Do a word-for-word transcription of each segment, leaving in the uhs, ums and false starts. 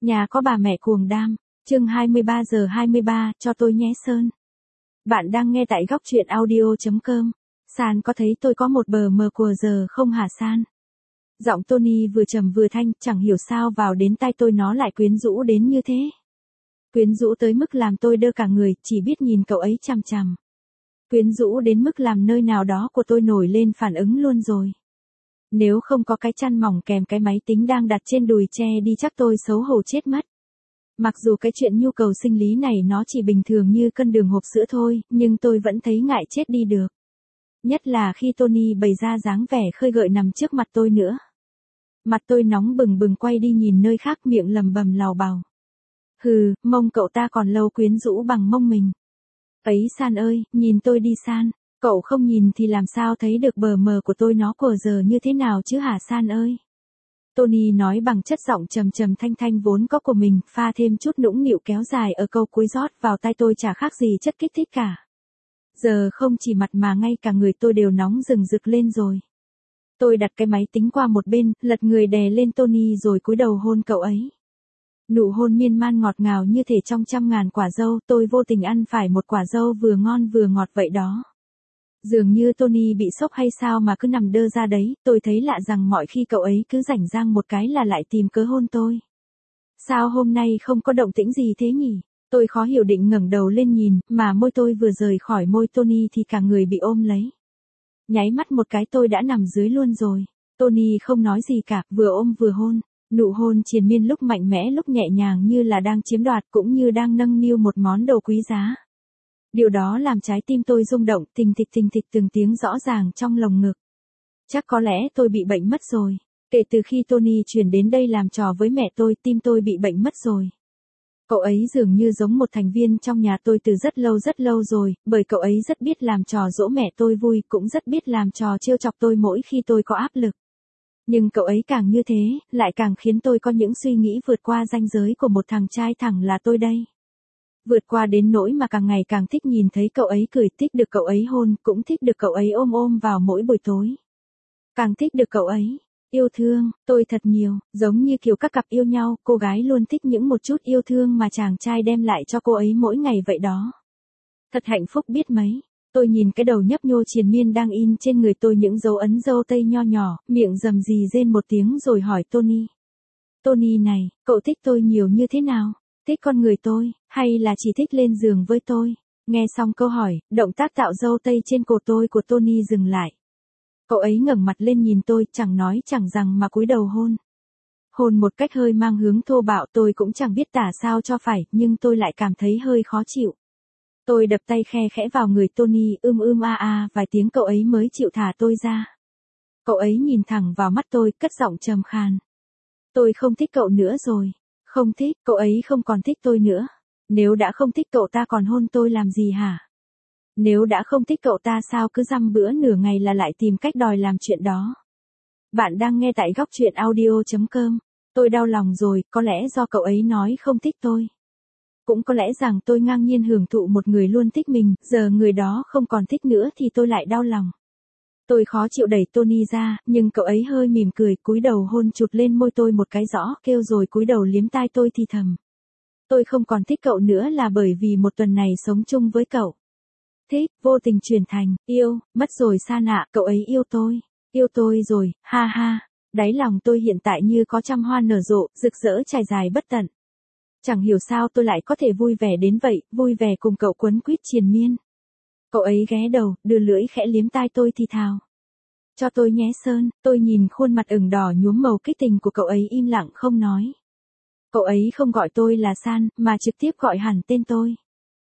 Nhà có bà mẹ cuồng đam. Chương hai mươi ba giờ hai mươi ba, cho tôi nhé Sơn. Bạn đang nghe tại góc truyện audio chấm com. San có thấy tôi có một bờ mờ của giờ không hả San? Giọng Tony vừa trầm vừa thanh, chẳng hiểu sao vào đến tai tôi nó lại quyến rũ đến như thế. Quyến rũ tới mức làm tôi đơ cả người, chỉ biết nhìn cậu ấy chằm chằm. Quyến rũ đến mức làm nơi nào đó của tôi nổi lên phản ứng luôn rồi. Nếu không có cái chăn mỏng kèm cái máy tính đang đặt trên đùi che đi chắc tôi xấu hổ chết mất. Mặc dù cái chuyện nhu cầu sinh lý này nó chỉ bình thường như cân đường hộp sữa thôi, nhưng tôi vẫn thấy ngại chết đi được. Nhất là khi Tony bày ra dáng vẻ khơi gợi nằm trước mặt tôi nữa. Mặt tôi nóng bừng bừng quay đi nhìn nơi khác miệng lầm bầm lào bào. Hừ, mông cậu ta còn lâu quyến rũ bằng mông mình. Ấy San ơi, nhìn tôi đi San. Cậu không nhìn thì làm sao thấy được bờ mờ của tôi nó của giờ như thế nào chứ hả San ơi. Tony nói bằng chất giọng trầm trầm thanh thanh vốn có của mình, pha thêm chút nũng nịu kéo dài ở câu cuối rót vào tai tôi chả khác gì chất kích thích cả. Giờ không chỉ mặt mà ngay cả người tôi đều nóng rừng rực lên rồi. Tôi đặt cái máy tính qua một bên, lật người đè lên Tony rồi cúi đầu hôn cậu ấy. Nụ hôn miên man ngọt ngào như thể trong trăm ngàn quả dâu, tôi vô tình ăn phải một quả dâu vừa ngon vừa ngọt vậy đó. Dường như Tony bị sốc hay sao mà cứ nằm đơ ra đấy, tôi thấy lạ rằng mọi khi cậu ấy cứ rảnh rang một cái là lại tìm cớ hôn tôi. Sao hôm nay không có động tĩnh gì thế nhỉ? Tôi khó hiểu định ngẩng đầu lên nhìn, mà môi tôi vừa rời khỏi môi Tony thì cả người bị ôm lấy. Nháy mắt một cái tôi đã nằm dưới luôn rồi. Tony không nói gì cả, vừa ôm vừa hôn. Nụ hôn triền miên lúc mạnh mẽ lúc nhẹ nhàng như là đang chiếm đoạt cũng như đang nâng niu một món đồ quý giá. Điều đó làm trái tim tôi rung động, thình thịch thình thịch từng tiếng rõ ràng trong lồng ngực. Chắc có lẽ tôi bị bệnh mất rồi. Kể từ khi Tony chuyển đến đây làm trò với mẹ tôi, tim tôi bị bệnh mất rồi. Cậu ấy dường như giống một thành viên trong nhà tôi từ rất lâu rất lâu rồi, bởi cậu ấy rất biết làm trò dỗ mẹ tôi vui, cũng rất biết làm trò trêu chọc tôi mỗi khi tôi có áp lực. Nhưng cậu ấy càng như thế, lại càng khiến tôi có những suy nghĩ vượt qua ranh giới của một thằng trai thẳng là tôi đây. Vượt qua đến nỗi mà càng ngày càng thích nhìn thấy cậu ấy cười, thích được cậu ấy hôn, cũng thích được cậu ấy ôm ôm vào mỗi buổi tối. Càng thích được cậu ấy yêu thương tôi thật nhiều, giống như kiểu các cặp yêu nhau, cô gái luôn thích những một chút yêu thương mà chàng trai đem lại cho cô ấy mỗi ngày vậy đó. Thật hạnh phúc biết mấy. Tôi nhìn cái đầu nhấp nhô triền miên đang in trên người tôi những dấu ấn dâu tây nho nhỏ, miệng rầm rì rên một tiếng rồi hỏi Tony. Tony này, cậu thích tôi nhiều như thế nào? Thích con người tôi, hay là chỉ thích lên giường với tôi? Nghe xong câu hỏi, động tác tạo dâu tây trên cổ tôi của Tony dừng lại. Cậu ấy ngẩng mặt lên nhìn tôi, chẳng nói chẳng rằng mà cúi đầu hôn. Hôn một cách hơi mang hướng thô bạo, tôi cũng chẳng biết tả sao cho phải, nhưng tôi lại cảm thấy hơi khó chịu. Tôi đập tay khe khẽ vào người Tony, ưm ưm a a vài tiếng cậu ấy mới chịu thả tôi ra. Cậu ấy nhìn thẳng vào mắt tôi, cất giọng trầm khàn. Tôi không thích cậu nữa rồi. Không thích, cậu ấy không còn thích tôi nữa. Nếu đã không thích cậu ta còn hôn tôi làm gì hả? Nếu đã không thích cậu ta sao cứ dăm bữa nửa ngày là lại tìm cách đòi làm chuyện đó. Bạn đang nghe tại góc truyện audio chấm com. Tôi đau lòng rồi, có lẽ do cậu ấy nói không thích tôi. Cũng có lẽ rằng tôi ngang nhiên hưởng thụ một người luôn thích mình, giờ người đó không còn thích nữa thì tôi lại đau lòng. Tôi khó chịu đẩy Tony ra, nhưng cậu ấy hơi mỉm cười, cúi đầu hôn chụt lên môi tôi một cái rõ, kêu rồi cúi đầu liếm tai tôi thì thầm. Tôi không còn thích cậu nữa là bởi vì một tuần này sống chung với cậu. Thích, vô tình chuyển thành, yêu, mất rồi San ạ, cậu ấy yêu tôi. Yêu tôi rồi, ha ha. Đáy lòng tôi hiện tại như có trăm hoa nở rộ, rực rỡ trải dài bất tận. Chẳng hiểu sao tôi lại có thể vui vẻ đến vậy, vui vẻ cùng cậu quấn quýt triền miên. Cậu ấy ghé đầu, đưa lưỡi khẽ liếm tai tôi thì thào. Cho tôi nhé Sơn, tôi nhìn khuôn mặt ửng đỏ nhuốm màu kích tình của cậu ấy im lặng không nói. Cậu ấy không gọi tôi là San, mà trực tiếp gọi hẳn tên tôi.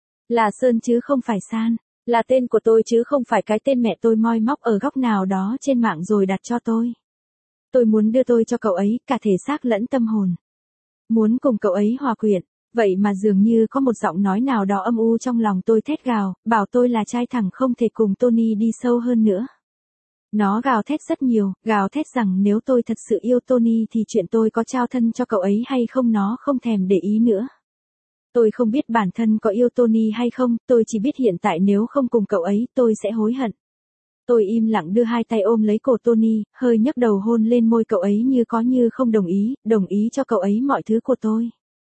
Là Sơn chứ không phải San, là tên của tôi chứ không phải cái tên mẹ tôi moi móc ở góc nào đó trên mạng rồi đặt cho tôi. Tôi muốn đưa tôi cho cậu ấy, cả thể xác lẫn tâm hồn. Muốn cùng cậu ấy hòa quyện, vậy mà dường như có một giọng nói nào đó âm u trong lòng tôi thét gào, bảo tôi là trai thẳng không thể cùng Tony đi sâu hơn nữa. Nó gào thét rất nhiều, gào thét rằng nếu tôi thật sự yêu Tony thì chuyện tôi có trao thân cho cậu ấy hay không nó không thèm để ý nữa. Tôi không biết bản thân có yêu Tony hay không, tôi chỉ biết hiện tại nếu không cùng cậu ấy tôi sẽ hối hận. Tôi im lặng đưa hai tay ôm lấy cổ Tony, hơi nhấc đầu hôn lên môi cậu ấy như có như không đồng ý, đồng ý cho cậu ấy mọi thứ của tôi.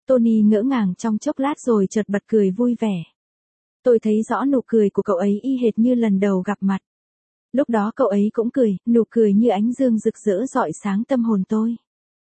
Tony ngỡ ngàng trong chốc lát rồi chợt bật cười vui vẻ. Tôi thấy rõ nụ cười của cậu ấy y hệt như lần đầu gặp mặt. Lúc đó cậu ấy cũng cười, nụ cười như ánh dương rực rỡ rọi sáng tâm hồn tôi.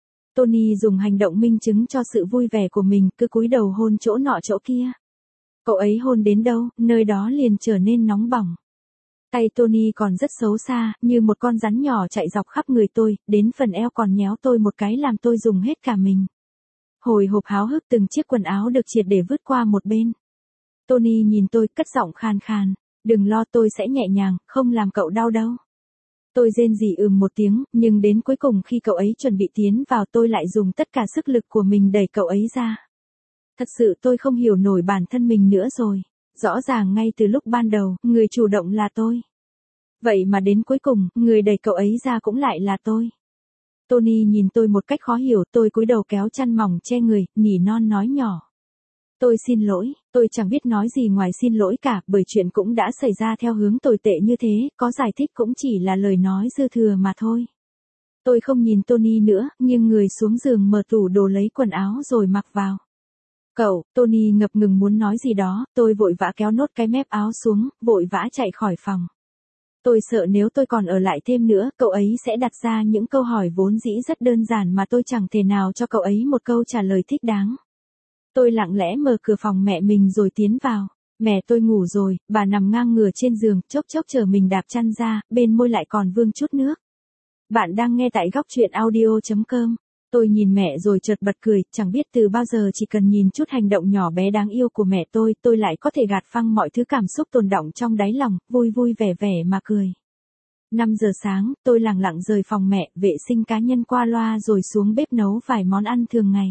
Tony dùng hành động minh chứng cho sự vui vẻ của mình, cứ cúi đầu hôn chỗ nọ chỗ kia. Cậu ấy hôn đến đâu, nơi đó liền trở nên nóng bỏng. Tay Tony còn rất xấu xa, như một con rắn nhỏ chạy dọc khắp người tôi, đến phần eo còn nhéo tôi một cái làm tôi dùng hết cả mình. Hồi hộp háo hức từng chiếc quần áo được triệt để vứt qua một bên. Tony nhìn tôi cất giọng khàn khàn, đừng lo tôi sẽ nhẹ nhàng, không làm cậu đau đâu. Tôi rên rỉ ừm một tiếng, nhưng đến cuối cùng khi cậu ấy chuẩn bị tiến vào tôi lại dùng tất cả sức lực của mình đẩy cậu ấy ra. Thật sự tôi không hiểu nổi bản thân mình nữa rồi. Rõ ràng ngay từ lúc ban đầu, người chủ động là tôi. Vậy mà đến cuối cùng, người đẩy cậu ấy ra cũng lại là tôi. Tony nhìn tôi một cách khó hiểu, tôi cúi đầu kéo chăn mỏng che người, nỉ non nói nhỏ. Tôi xin lỗi, tôi chẳng biết nói gì ngoài xin lỗi cả, bởi chuyện cũng đã xảy ra theo hướng tồi tệ như thế, có giải thích cũng chỉ là lời nói dư thừa mà thôi. Tôi không nhìn Tony nữa, nhưng người xuống giường mở tủ đồ lấy quần áo rồi mặc vào. Cậu, Tony ngập ngừng muốn nói gì đó, tôi vội vã kéo nốt cái mép áo xuống, vội vã chạy khỏi phòng. Tôi sợ nếu tôi còn ở lại thêm nữa, cậu ấy sẽ đặt ra những câu hỏi vốn dĩ rất đơn giản mà tôi chẳng thể nào cho cậu ấy một câu trả lời thích đáng. Tôi lặng lẽ mở cửa phòng mẹ mình rồi tiến vào. Mẹ tôi ngủ rồi, bà nằm ngang ngửa trên giường, chốc chốc chờ mình đạp chăn ra, bên môi lại còn vương chút nước. Bạn đang nghe tại góc truyện audio chấm com. Tôi nhìn mẹ rồi chợt bật cười, chẳng biết từ bao giờ chỉ cần nhìn chút hành động nhỏ bé đáng yêu của mẹ tôi, tôi lại có thể gạt phăng mọi thứ cảm xúc tồn đọng trong đáy lòng, vui vui vẻ vẻ mà cười. năm giờ sáng, tôi lẳng lặng rời phòng mẹ, vệ sinh cá nhân qua loa rồi xuống bếp nấu vài món ăn thường ngày.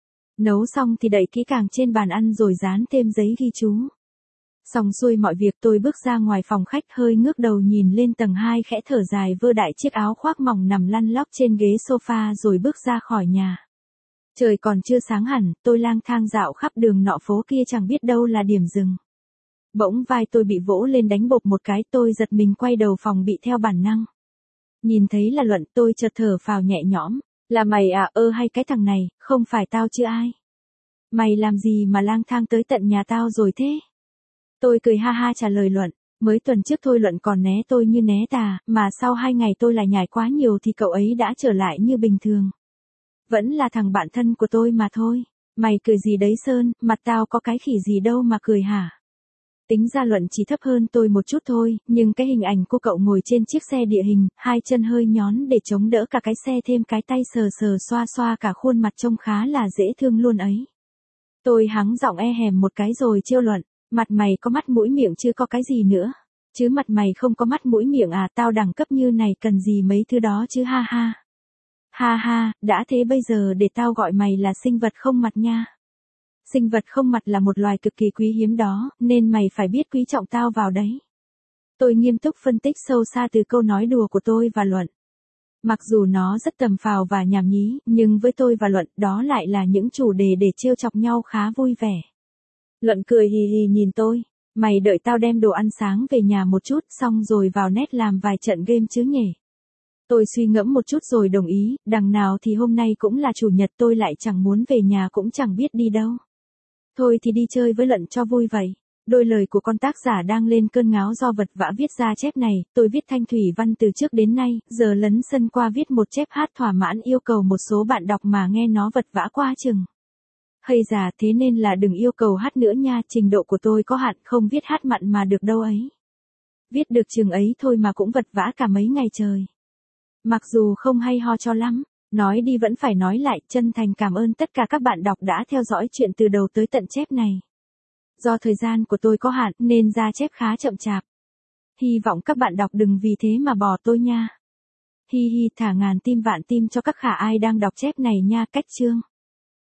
Nấu xong thì đậy kỹ càng trên bàn ăn rồi dán thêm giấy ghi chú. Xong xuôi mọi việc tôi bước ra ngoài phòng khách hơi ngước đầu nhìn lên tầng hai khẽ thở dài vơ đại chiếc áo khoác mỏng nằm lăn lóc trên ghế sofa rồi bước ra khỏi nhà. Trời còn chưa sáng hẳn, tôi lang thang dạo khắp đường nọ phố kia chẳng biết đâu là điểm dừng. Bỗng vai tôi bị vỗ lên đánh bộp một cái, tôi giật mình quay đầu phòng bị theo bản năng. Nhìn thấy là Luận, tôi chợt thở phào nhẹ nhõm. Là mày à, ơ hay cái thằng này, không phải tao chứ ai. Mày làm gì mà lang thang tới tận nhà tao rồi thế? Tôi cười ha ha trả lời Luận, mới tuần trước thôi Luận còn né tôi như né tà, mà sau hai ngày tôi lại nhảy quá nhiều thì cậu ấy đã trở lại như bình thường. Vẫn là thằng bạn thân của tôi mà thôi. Mày cười gì đấy Sơn, mặt tao có cái khỉ gì đâu mà cười hả? Tính ra Luận chỉ thấp hơn tôi một chút thôi, nhưng cái hình ảnh cô cậu ngồi trên chiếc xe địa hình, hai chân hơi nhón để chống đỡ cả cái xe thêm cái tay sờ sờ xoa xoa cả khuôn mặt trông khá là dễ thương luôn ấy. Tôi hắng giọng e hèm một cái rồi trêu Luận, mặt mày có mắt mũi miệng chứ có cái gì nữa. Chứ mặt mày không có mắt mũi miệng à, tao đẳng cấp như này cần gì mấy thứ đó chứ ha ha. Ha ha, đã thế bây giờ để tao gọi mày là sinh vật không mặt nha. Sinh vật không mặt là một loài cực kỳ quý hiếm đó, nên mày phải biết quý trọng tao vào đấy. Tôi nghiêm túc phân tích sâu xa từ câu nói đùa của tôi và Luận. Mặc dù nó rất tầm phào và nhảm nhí, nhưng với tôi và Luận đó lại là những chủ đề để trêu chọc nhau khá vui vẻ. Luận cười hì hì nhìn tôi, mày đợi tao đem đồ ăn sáng về nhà một chút xong rồi vào net làm vài trận game chứ nhỉ. Tôi suy ngẫm một chút rồi đồng ý, đằng nào thì hôm nay cũng là chủ nhật tôi lại chẳng muốn về nhà cũng chẳng biết đi đâu. Thôi thì đi chơi với Luận cho vui vậy. Đôi lời của con tác giả đang lên cơn ngáo do vật vã viết ra chép này, tôi viết thanh thủy văn từ trước đến nay, giờ lấn sân qua viết một chép hát thỏa mãn yêu cầu một số bạn đọc mà nghe nó vật vã quá chừng. Hay già thế nên là đừng yêu cầu hát nữa nha, trình độ của tôi có hạn không viết hát mặn mà được đâu ấy. Viết được chừng ấy thôi mà cũng vật vã cả mấy ngày trời. Mặc dù không hay ho cho lắm. Nói đi vẫn phải nói lại, chân thành cảm ơn tất cả các bạn đọc đã theo dõi chuyện từ đầu tới tận chép này. Do thời gian của tôi có hạn nên ra chép khá chậm chạp. Hy vọng các bạn đọc đừng vì thế mà bỏ tôi nha. Hi hi thả ngàn tim vạn tim cho các khả ai đang đọc chép này nha. Cách chương.